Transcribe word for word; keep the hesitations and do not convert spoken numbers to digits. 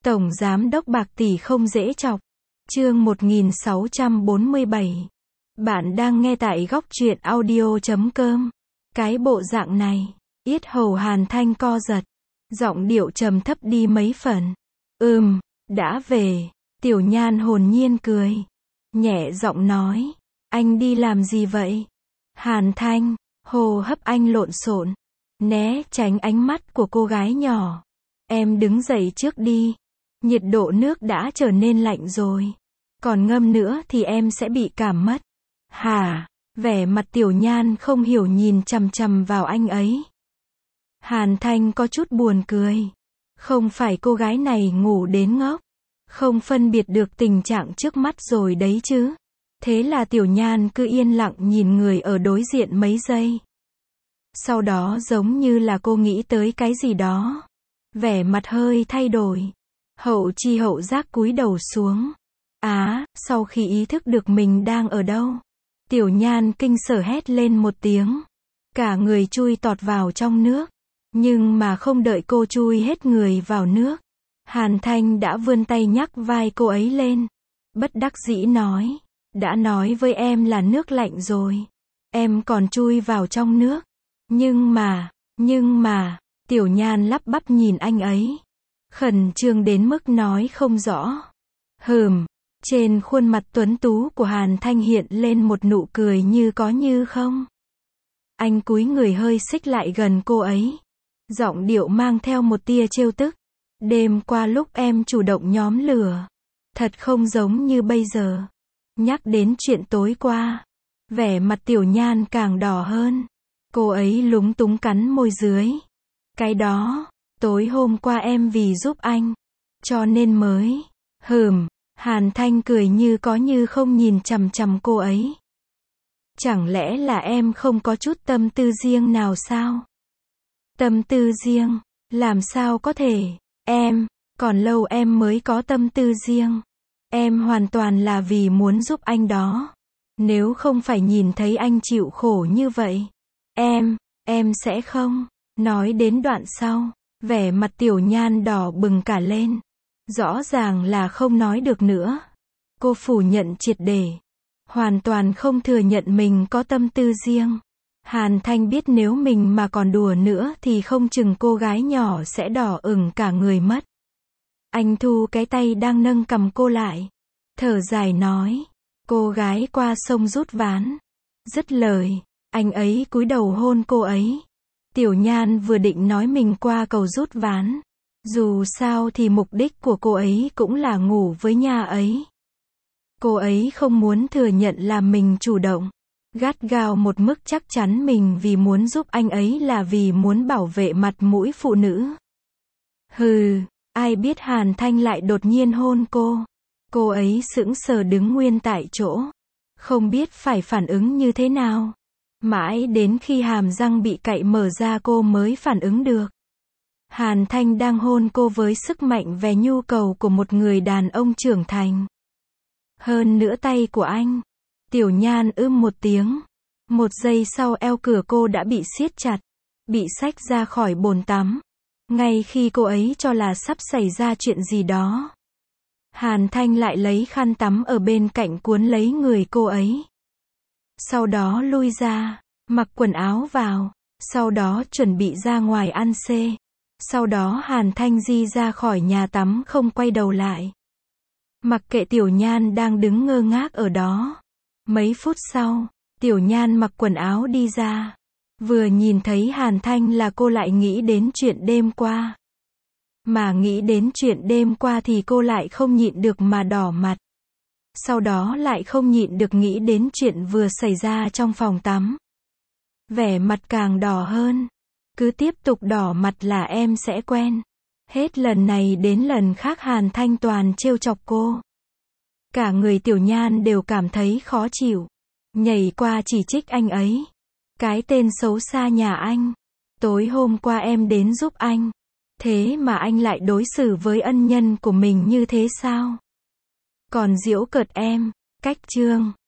Tổng giám đốc bạc tỷ không dễ chọc. Chương một nghìn sáu trăm bốn mươi bảy. Bạn đang nghe tại góc truyện audio chấm com. Cái bộ dạng này, yết hầu Hàn Thanh co giật, giọng điệu trầm thấp đi mấy phần. Ừm, đã về. Tiểu Nhan hồn nhiên cười, nhẹ giọng nói, anh đi làm gì vậy? Hàn Thanh, hô hấp anh lộn xộn, né tránh ánh mắt của cô gái nhỏ. Em đứng dậy trước đi. Nhiệt độ nước đã trở nên lạnh rồi. Còn ngâm nữa thì em sẽ bị cảm mất. Hả? Vẻ mặt Tiểu Nhan không hiểu nhìn chằm chằm vào anh ấy. Hàn Thanh có chút buồn cười. Không phải cô gái này ngủ đến ngốc, không phân biệt được tình trạng trước mắt rồi đấy chứ. Thế là Tiểu Nhan cứ yên lặng nhìn người ở đối diện mấy giây. Sau đó giống như là cô nghĩ tới cái gì đó, vẻ mặt hơi thay đổi. Hậu chi hậu giác cúi đầu xuống. Á, sau khi ý thức được mình đang ở đâu, Tiểu Nhan kinh sở hét lên một tiếng. Cả người chui tọt vào trong nước. Nhưng mà không đợi cô chui hết người vào nước, Hàn Thanh đã vươn tay nhắc vai cô ấy lên. Bất đắc dĩ nói, đã nói với em là nước lạnh rồi, em còn chui vào trong nước. Nhưng mà, nhưng mà, Tiểu Nhan lắp bắp nhìn anh ấy, khẩn trương đến mức nói không rõ. Hừm, trên khuôn mặt tuấn tú của Hàn Thanh hiện lên một nụ cười như có như không. Anh cúi người hơi xích lại gần cô ấy, giọng điệu mang theo một tia trêu tức. Đêm qua lúc em chủ động nhóm lửa, thật không giống như bây giờ. Nhắc đến chuyện tối qua, vẻ mặt Tiểu Nhan càng đỏ hơn. Cô ấy lúng túng cắn môi dưới. Cái đó, tối hôm qua em vì giúp anh, cho nên mới. Hừm, Hàn Thanh cười như có như không nhìn chằm chằm cô ấy. Chẳng lẽ là em không có chút tâm tư riêng nào sao? Tâm tư riêng? Làm sao có thể? Em, còn lâu em mới có tâm tư riêng. Em hoàn toàn là vì muốn giúp anh đó. Nếu không phải nhìn thấy anh chịu khổ như vậy, em, em sẽ không. Nói đến đoạn sau, vẻ mặt Tiểu Nhan đỏ bừng cả lên. Rõ ràng là không nói được nữa. Cô phủ nhận triệt để, hoàn toàn không thừa nhận mình có tâm tư riêng. Hàn Thanh biết nếu mình mà còn đùa nữa thì không chừng cô gái nhỏ sẽ đỏ ửng cả người mất. Anh thu cái tay đang nâng cầm cô lại, thở dài nói, cô gái qua sông rút ván. Dứt lời, anh ấy cúi đầu hôn cô ấy. Tiểu Nhan vừa định nói mình qua cầu rút ván. Dù sao thì mục đích của cô ấy cũng là ngủ với nha ấy. Cô ấy không muốn thừa nhận là mình chủ động, gắt gao một mức chắc chắn mình vì muốn giúp anh ấy là vì muốn bảo vệ mặt mũi phụ nữ. Hừ, ai biết Hàn Thanh lại đột nhiên hôn cô. Cô ấy sững sờ đứng nguyên tại chỗ, không biết phải phản ứng như thế nào. Mãi đến khi hàm răng bị cạy mở ra cô mới phản ứng được. Hàn Thanh đang hôn cô với sức mạnh về nhu cầu của một người đàn ông trưởng thành. Hơn nữa tay của anh. Tiểu Nhan ưm một tiếng. Một giây sau eo cửa cô đã bị siết chặt, bị xách ra khỏi bồn tắm. Ngay khi cô ấy cho là sắp xảy ra chuyện gì đó, Hàn Thanh lại lấy khăn tắm ở bên cạnh cuốn lấy người cô ấy. Sau đó lui ra, mặc quần áo vào, sau đó chuẩn bị ra ngoài ăn xê. Sau đó Hàn Thanh di ra khỏi nhà tắm không quay đầu lại. Mặc kệ Tiểu Nhan đang đứng ngơ ngác ở đó. Mấy phút sau, Tiểu Nhan mặc quần áo đi ra. Vừa nhìn thấy Hàn Thanh là cô lại nghĩ đến chuyện đêm qua. Mà nghĩ đến chuyện đêm qua thì cô lại không nhịn được mà đỏ mặt. Sau đó lại không nhịn được nghĩ đến chuyện vừa xảy ra trong phòng tắm. Vẻ mặt càng đỏ hơn. Cứ tiếp tục đỏ mặt là em sẽ quen. Hết lần này đến lần khác Hàn Thanh toàn trêu chọc cô. Cả người Tiểu Nhan đều cảm thấy khó chịu. Nhảy qua chỉ trích anh ấy. Cái tên xấu xa nhà anh. Tối hôm qua em đến giúp anh. Thế mà anh lại đối xử với ân nhân của mình như thế sao? Còn giễu cợt em. Cách chương.